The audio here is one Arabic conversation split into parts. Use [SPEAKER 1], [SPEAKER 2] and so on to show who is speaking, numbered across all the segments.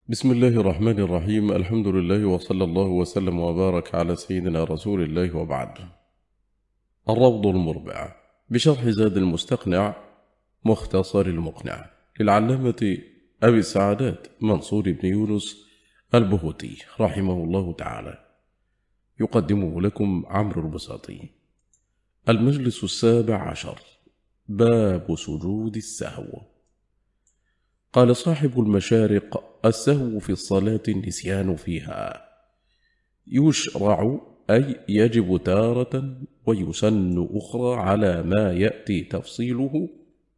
[SPEAKER 1] بسم الله الرحمن الرحيم. الحمد لله وصلى الله وسلم وبارك على سيدنا رسول الله، وبعد. الروض المربع بشرح زاد المستقنع مختصر المقنع للعلامة أبي السعادات منصور بن يونس البهوتي رحمه الله تعالى، يقدمه لكم عمرو البساطي. المجلس 17، باب سجود السهو. قال صاحب المشارق: السهو في الصلاة النسيان فيها، يشرع أي يجب تارة ويسن أخرى على ما يأتي تفصيله،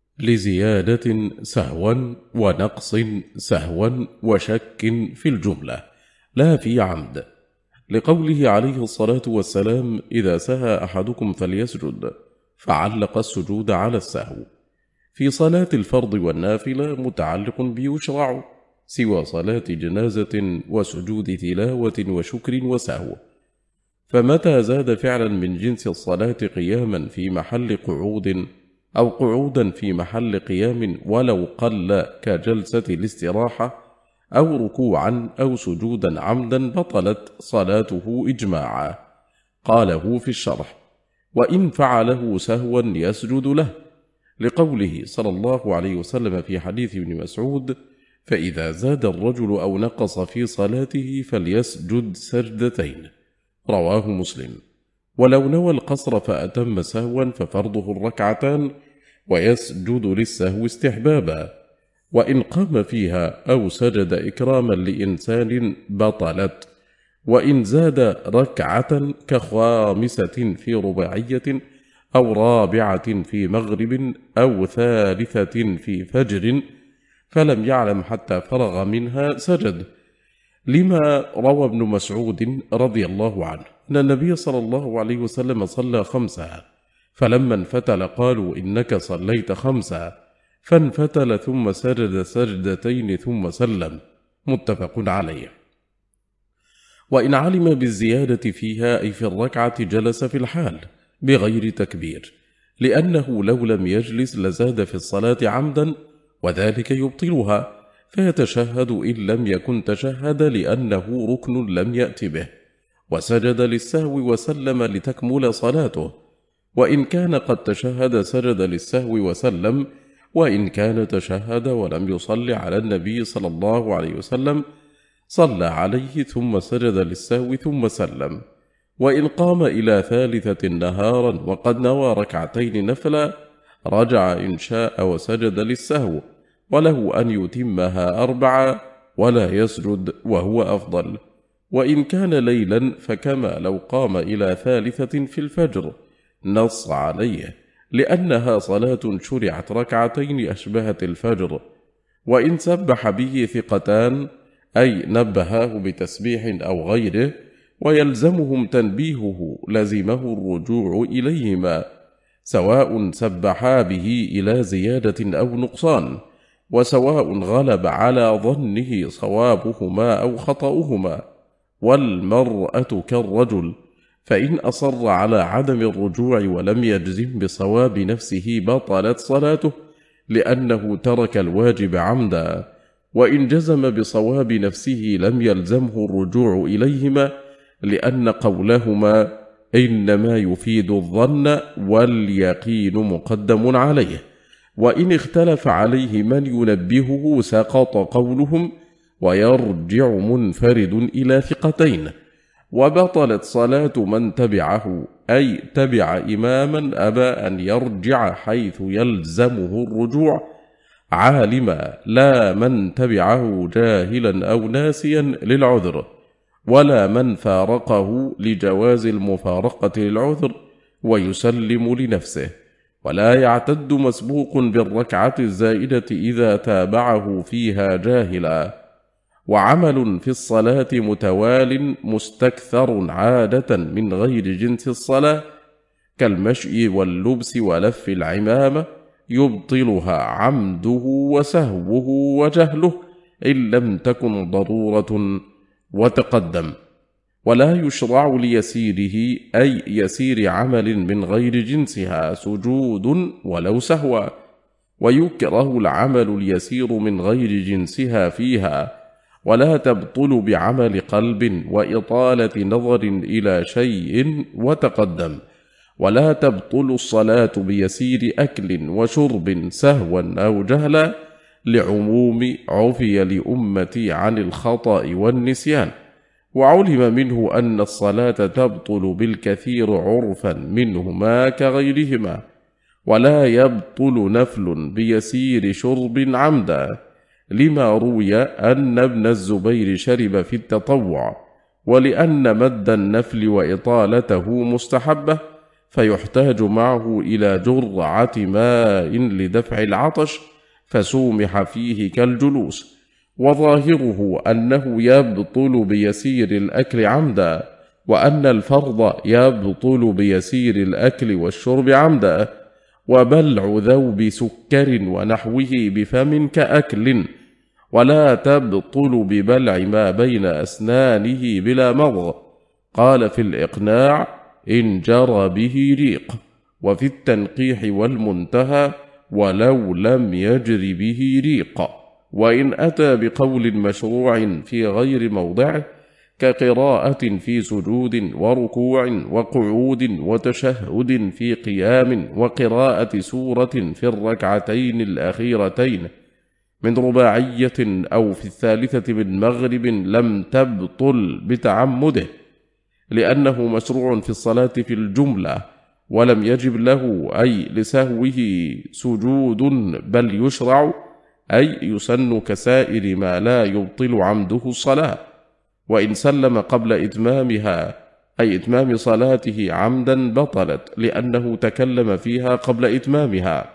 [SPEAKER 1] لزيادة سهوا ونقص سهوا وشك في الجملة لا في عمد، لقوله عليه الصلاة والسلام: إذا سهى أحدكم فليسجد، فعلق السجود على السهو. في صلاة الفرض والنافلة متعلق بيشرع، سوى صلاة جنازة وسجود تلاوة وشكر وسهو. فمتى زاد فعلا من جنس الصلاة قياما في محل قعود، أو قعودا في محل قيام ولو قل كجلسة الاستراحة، أو ركوعا أو سجودا عمدا، بطلت صلاته إجماعا. قاله في الشرح: وإن فعله سهوا يسجد له، لقوله صلى الله عليه وسلم في حديث ابن مسعود: فإذا زاد الرجل أو نقص في صلاته فليسجد سجدتين، رواه مسلم. ولو نوى القصر فأتم سهوا ففرضه الركعتان، ويسجد للسهو استحبابا. وإن قام فيها أو سجد إكراما لإنسان بطلت. وإن زاد ركعة كخامسة في رباعية، أو رابعة في مغرب، أو ثالثة في فجر، فلم يعلم حتى فرغ منها سجد، لما روى ابن مسعود رضي الله عنه أن النبي صلى الله عليه وسلم صلى 5، فلما انفتل قالوا: إنك صليت 5، فانفتل ثم سجد سجدتين ثم سلم، متفق عليه. وإن علم بالزيادة فيها أي في الركعة جلس في الحال بغير تكبير، لأنه لو لم يجلس لزاد في الصلاة عمدا، وذلك يبطلها، فيتشهد إن لم يكن تشهد لأنه ركن لم يأت به، وسجد للسهو وسلم لتكمل صلاته. وإن كان قد تشهد سجد للسهو وسلم، وإن كان تشهد ولم يصل على النبي صلى الله عليه وسلم صلى عليه ثم سجد للسهو ثم سلم. وإن قام إلى ثالثة نهارا وقد نوى ركعتين نفلا، رجع إن شاء وسجد للسهو، وله أن يتمها 4 ولا يسجد، وهو أفضل. وإن كان ليلا فكما لو قام إلى ثالثة في الفجر، نص عليه، لأنها صلاة شرعت ركعتين أشبهت الفجر. وإن سبح به ثقتان، أي نبهاه بتسبيح أو غيره، ويلزمهم تنبيهه، لزمه الرجوع إليهما، سواء سبحا به إلى زيادة أو نقصان، وسواء غلب على ظنه صوابهما أو خطأهما. والمرأة كالرجل، فإن أصر على عدم الرجوع ولم يجزم بصواب نفسه بطلت صلاته، لأنه ترك الواجب عمدا. وإن جزم بصواب نفسه لم يلزمه الرجوع إليهما، لأن قولهما إنما يفيد الظن، واليقين مقدم عليه. وإن اختلف عليه من ينبهه سقط قولهم، ويرجع منفرد إلى ثقتين. وبطلت صلاة من تبعه، أي تبع إماما أبى أن يرجع حيث يلزمه الرجوع، عالما، لا من تبعه جاهلا أو ناسيا للعذر، ولا من فارقه لجواز المفارقة للعذر ويسلم لنفسه. ولا يعتد مسبوق بالركعة الزائدة إذا تابعه فيها جاهلا. وعمل في الصلاة متوال مستكثر عادة من غير جنس الصلاة، كالمشي واللبس ولف العمامة، يبطلها عمده وسهوه وجهله، إن لم تكن ضرورة، وتقدم. ولا يشرع ليسيره، أي يسير عمل من غير جنسها، سجود ولو سهوا. ويكره العمل اليسير من غير جنسها فيها، ولا تبطل بعمل قلب وإطالة نظر إلى شيء وتقدم، ولا تبطل الصلاة بيسير أكل وشرب سهوا أو جهلا، لعموم عفي لأمتي عن الخطأ والنسيان. وعلم منه أن الصلاة تبطل بالكثير عرفا منهما كغيرهما، ولا يبطل نفل بيسير شرب عمدا، لما روي أن ابن الزبير شرب في التطوع، ولأن مد النفل وإطالته مستحبة، فيحتاج معه إلى جرعة ماء لدفع العطش، فسومح فيه كالجلوس. وظاهره أنه يبطل بيسير الأكل عمدا، وأن الفرض يبطل بيسير الأكل والشرب عمدا. وبلع ذوب سكر ونحوه بفم كأكل، ولا تبطل ببلع ما بين أسنانه بلا مضغ. قال في الإقناع: إن جرى به ريق. وفي التنقيح والمنتهى: ولو لم يجر به ريق. وإن أتى بقول مشروع في غير موضعه، كقراءة في سجود وركوع وقعود وتشهد في قيام، وقراءة سورة في الركعتين الأخيرتين من رباعية أو في الثالثة من مغرب، لم تبطل بتعمده، لأنه مشروع في الصلاة في الجملة، ولم يجب له أي لسهوه سجود، بل يشرع أي يسن كسائر ما لا يبطل عمده الصلاة. وإن سلم قبل إتمامها أي إتمام صلاته عمدا بطلت، لأنه تكلم فيها قبل إتمامها.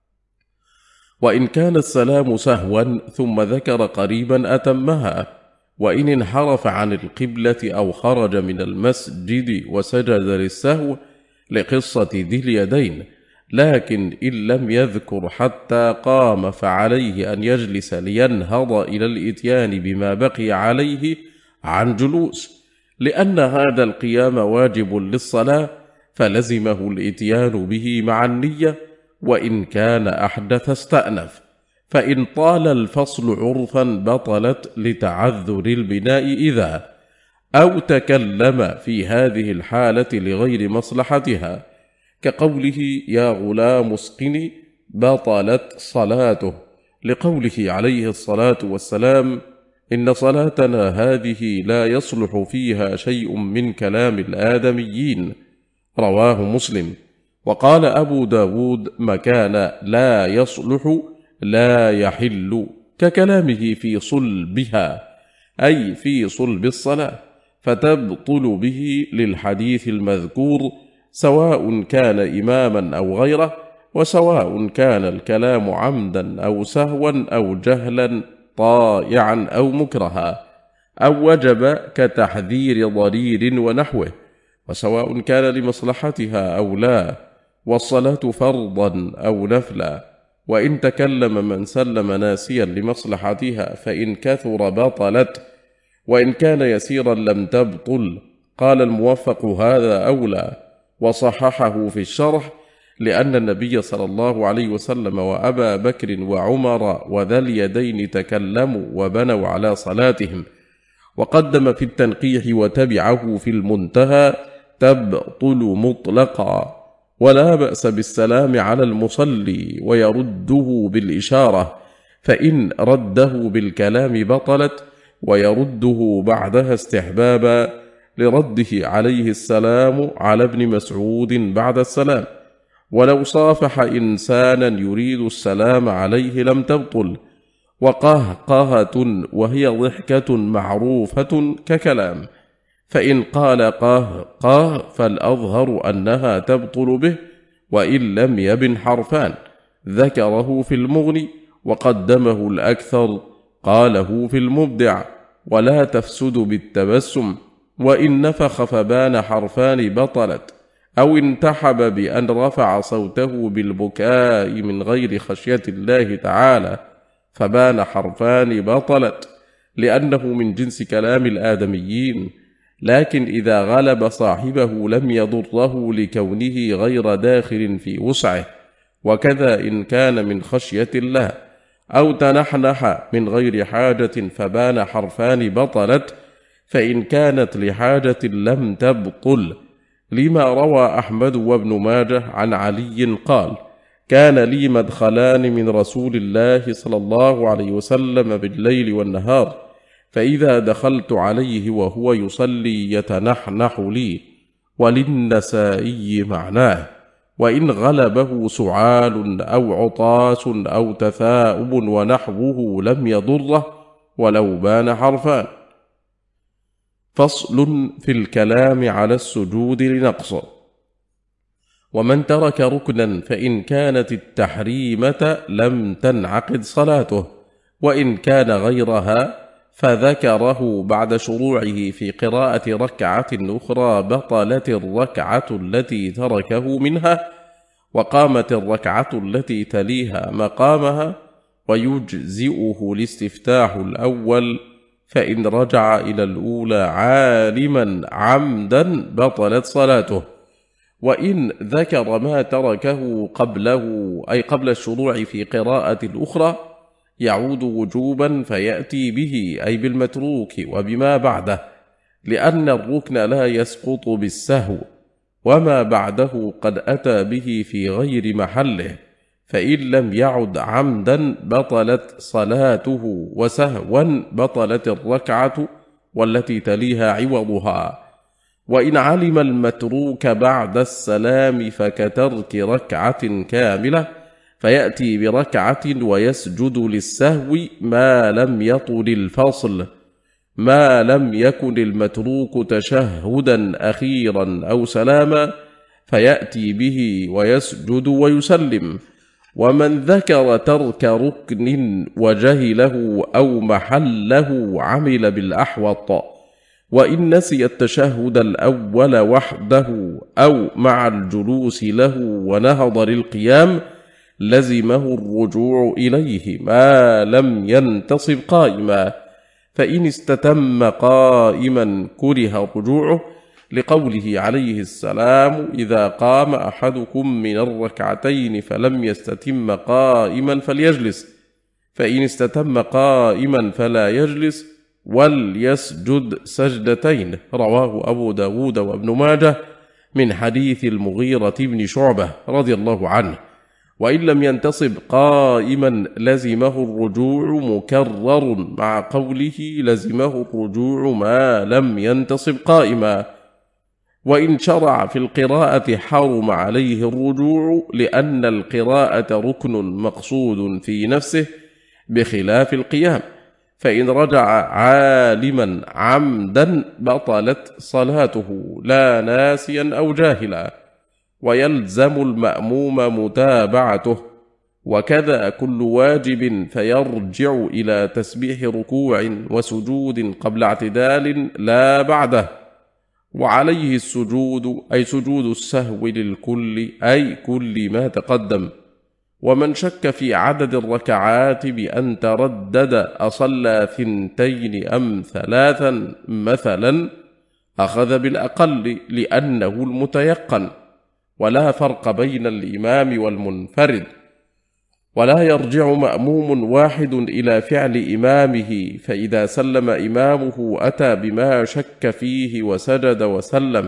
[SPEAKER 1] وإن كان السلام سهوا ثم ذكر قريبا أتمها. وإن انحرف عن القبلة أو خرج من المسجد وسجد للسهو، لقصة ذي اليدين، لكن إن لم يذكر حتى قام فعليه أن يجلس لينهض إلى الإتيان بما بقي عليه عن جلوس، لأن هذا القيام واجب للصلاة، فلزمه الإتيان به مع النية. وإن كان أحدث استأنف. فإن طال الفصل عرفا بطلت لتعذر البناء إذا أو تكلم في هذه الحالة لغير مصلحتها، كقوله: يا غلام اسقني، بطلت صلاته، لقوله عليه الصلاة والسلام: إن صلاتنا هذه لا يصلح فيها شيء من كلام الآدميين، رواه مسلم. وقال أبو داود مكان لا يصلح لا يحل، ككلامه في صلبها أي في صلب الصلاة، فتبطل به للحديث المذكور، سواء كان إماما أو غيره، وسواء كان الكلام عمدا أو سهوا أو جهلا، طائعا أو مكرها، أو وجب كتحذير ضرير ونحوه، وسواء كان لمصلحتها أو لا، والصلاة فرضا أو نفلا. وإن تكلم من سلم ناسيا لمصلحتها فإن كثر بطلت، وإن كان يسيرا لم تبطل. قال الموفق: هذا أولى، وصححه في الشرح، لأن النبي صلى الله عليه وسلم وأبا بكر وعمر وذا اليدين تكلموا وبنوا على صلاتهم. وقدم في التنقيح وتبعه في المنتهى: تبطل مطلقا، ولا بأس بالسلام على المصلي ويرده بالإشارة، فإن رده بالكلام بطلت، ويرده بعدها استحبابا، لرده عليه السلام على ابن مسعود بعد السلام. ولو صافح إنسانا يريد السلام عليه لم تبطل. وقهقهة وهي ضحكة معروفة ككلام، فإن قال قه فالأظهر أنها تبطل به، وإن لم يبن حرفان. ذكره في المغني وقدمه الأكثر، قاله في المبدع: ولا تفسد بالتبسم. وإن نفخ فبان حرفان بطلت، أو انتحب بأن رفع صوته بالبكاء من غير خشية الله تعالى فبان حرفان بطلت، لأنه من جنس كلام الآدميين. لكن إذا غلب صاحبه لم يضره لكونه غير داخل في وسعه، وكذا إن كان من خشية الله، أو تنحنح من غير حاجة فبان حرفان بطلت، فإن كانت لحاجة لم تبطل، لما روى أحمد وابن ماجه عن علي قال: كان لي مدخلان من رسول الله صلى الله عليه وسلم بالليل والنهار، فإذا دخلت عليه وهو يصلي يتنحنح لي. وللنسائي معناه: وإن غلبه سعال أو عطاس أو تثاؤب ونحوه لم يضره ولو بان حرفان. فصل في الكلام على السجود لنقص. ومن ترك ركنا فإن كانت التحريمة لم تنعقد صلاته، وإن كان غيرها فذكره بعد شروعه في قراءة ركعة أخرى بطلت الركعة التي تركه منها، وقامت الركعة التي تليها مقامها، ويجزئه الاستفتاح الأول، فإن رجع إلى الأولى عالما عمدا بطلت صلاته. وإن ذكر ما تركه قبله أي قبل الشروع في قراءة الأخرى يعود وجوبا فيأتي به أي بالمتروك وبما بعده، لأن الركن لا يسقط بالسهو، وما بعده قد أتى به في غير محله، فإن لم يعد عمدا بطلت صلاته، وسهوا بطلت الركعة والتي تليها عوضها. وإن علم المتروك بعد السلام فكترك ركعة كاملة، فيأتي بركعة ويسجد للسهو ما لم يطل الفصل، ما لم يكن المتروك تشهدا أخيرا أو سلاما، فيأتي به ويسجد ويسلم. ومن ذكر ترك ركن وجهله أو محله عمل بالأحوط، وإن نسي التشهد الأول وحده أو مع الجلوس له ونهض للقيام لزمه الرجوع إليه ما لم ينتصب قائما، فإن استتم قائما كره رجوعه، لقوله عليه السلام: إذا قام أحدكم من الركعتين فلم يستتم قائما فليجلس، فإن استتم قائما فلا يجلس وليسجد سجدتين. رواه أبو داود وابن ماجه من حديث المغيرة بن شعبة رضي الله عنه. وإن لم ينتصب قائما لزمه الرجوع مكرر، مع قوله لزمه الرجوع ما لم ينتصب قائما. وإن شرع في القراءة حرم عليه الرجوع، لأن القراءة ركن مقصود في نفسه بخلاف القيام، فإن رجع عالما عمدا بطلت صلاته لا ناسيا أو جاهلا، ويلزم المأموم متابعته، وكذا كل واجب فيرجع إلى تسبيح ركوع وسجود قبل اعتدال لا بعده. وعليه السجود أي سجود السهو للكل أي كل ما تقدم. ومن شك في عدد الركعات بأن تردد أصلى 2 أم 3 مثلا أخذ بالأقل لأنه المتيقن، ولا فرق بين الإمام والمنفرد، ولا يرجع مأموم واحد إلى فعل إمامه، فإذا سلم إمامه أتى بما شك فيه وسجد وسلم.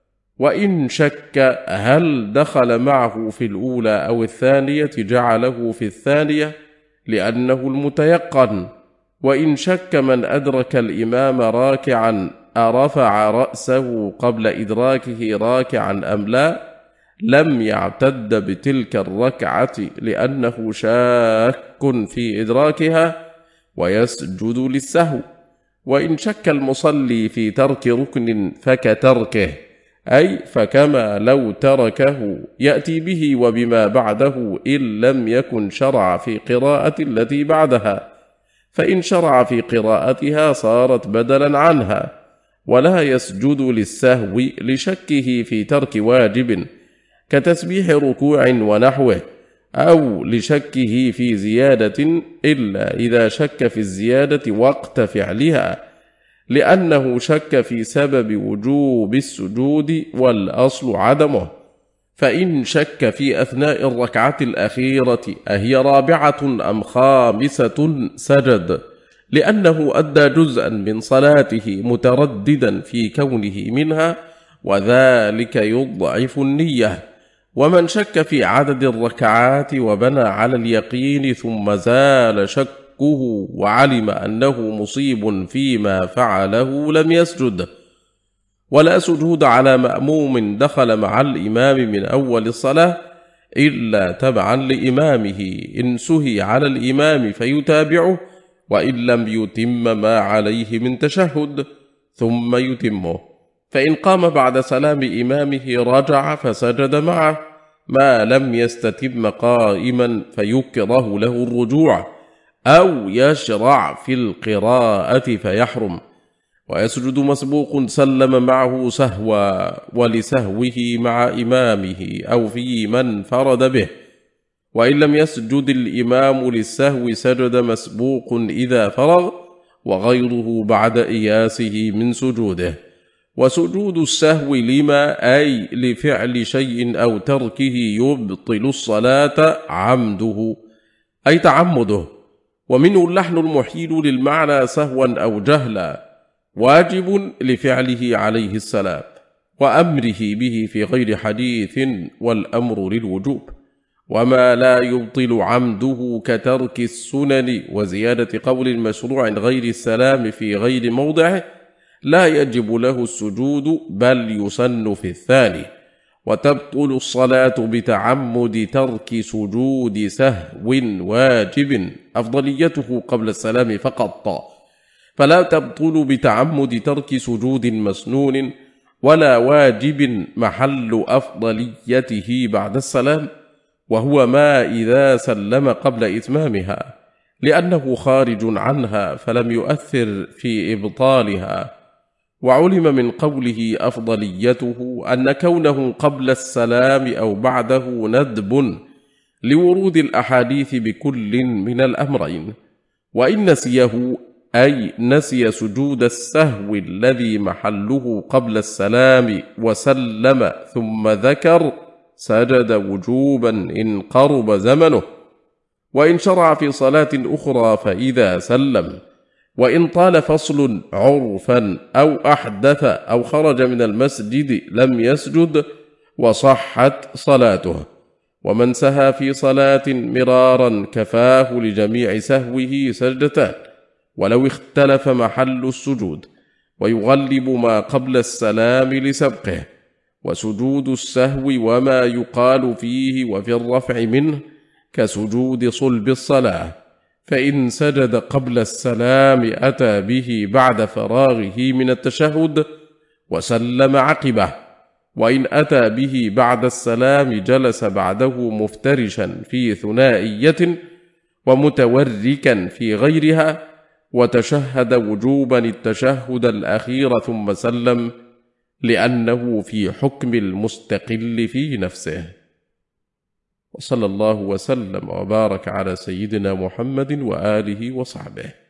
[SPEAKER 1] وإن شك هل دخل معه في الأولى أو الثانية جعله في الثانية لأنه المتيقن. وإن شك من أدرك الإمام راكعا أرفع رأسه قبل إدراكه راكعا أم لا، لم يعتد بتلك الركعة لأنه شاك في إدراكها ويسجد للسهو. وإن شك المصلي في ترك ركن فكتركه، أي فكما لو تركه يأتي به وبما بعده إن لم يكن شرع في قراءة التي بعدها، فإن شرع في قراءتها صارت بدلا عنها. ولا يسجد للسهو لشكه في ترك واجب كتسبيح ركوع ونحوه، أو لشكه في زيادة إلا إذا شك في الزيادة وقت فعلها، لأنه شك في سبب وجوب السجود والأصل عدمه، فإن شك في أثناء الركعة الأخيرة أهي رابعة أم خامسة سجد، لأنه أدى جزءا من صلاته مترددا في كونه منها، وذلك يضعف النية. ومن شك في عدد الركعات وبنى على اليقين ثم زال شكه وعلم أنه مصيب فيما فعله لم يسجد. ولا سجود على مأموم دخل مع الإمام من أول الصلاة إلا تبعا لإمامه، إن سهي على الإمام فيتابعه، وإن لم يتم ما عليه من تشهد ثم يتمه. فإن قام بعد سلام إمامه رجع فسجد معه ما لم يستتم قائما، فيكره له الرجوع أو يشرع في القراءة فيحرم. ويسجد مسبوق سلم معه سهوا ولسهوه مع إمامه أو في من فرد به. وإن لم يسجد الإمام للسهو سجد مسبوق إذا فرغ، وغيره بعد إياسه من سجوده. وسجود السهو لما أي لفعل شيء أو تركه يبطل الصلاة عمده أي تعمده، ومنه اللحن المحيل للمعنى سهوا أو جهلا، واجب لفعله عليه السلام وأمره به في غير حديث، والأمر للوجوب. وما لا يبطل عمده كترك السنن وزيادة قول المشروع غير السلام في غير موضعه لا يجب له السجود، بل يسن في الثاني. وتبطل الصلاة بتعمد ترك سجود سهو واجب أفضليته قبل السلام فقط، فلا تبطل بتعمد ترك سجود مسنون ولا واجب محل أفضليته بعد السلام، وهو ما إذا سلم قبل إتمامها، لأنه خارج عنها فلم يؤثر في إبطالها. وعلم من قوله أفضليته أن كونه قبل السلام أو بعده ندب لورود الأحاديث بكل من الأمرين. وإن نسيه أي نسي سجود السهو الذي محله قبل السلام وسلم ثم ذكر سجد وجوبا إن قرب زمنه، وإن شرع في صلاة أخرى فإذا سلم. وإن طال فصل عرفا أو أحدث أو خرج من المسجد لم يسجد وصحت صلاته. ومن سهى في صلاة مرارا كفاه لجميع سهوه سجدتان ولو اختلف محل السجود، ويغلب ما قبل السلام لسبقه. وسجود السهو وما يقال فيه وفي الرفع منه كسجود صلب الصلاة، فإن سجد قبل السلام أتى به بعد فراغه من التشهد وسلم عقبه، وإن أتى به بعد السلام جلس بعده مفترشا في ثنائية ومتوركا في غيرها، وتشهد وجوبا التشهد الأخير ثم سلم، لأنه في حكم المستقل في نفسه. وصلى الله وسلم وبارك على سيدنا محمد وآله وصحبه.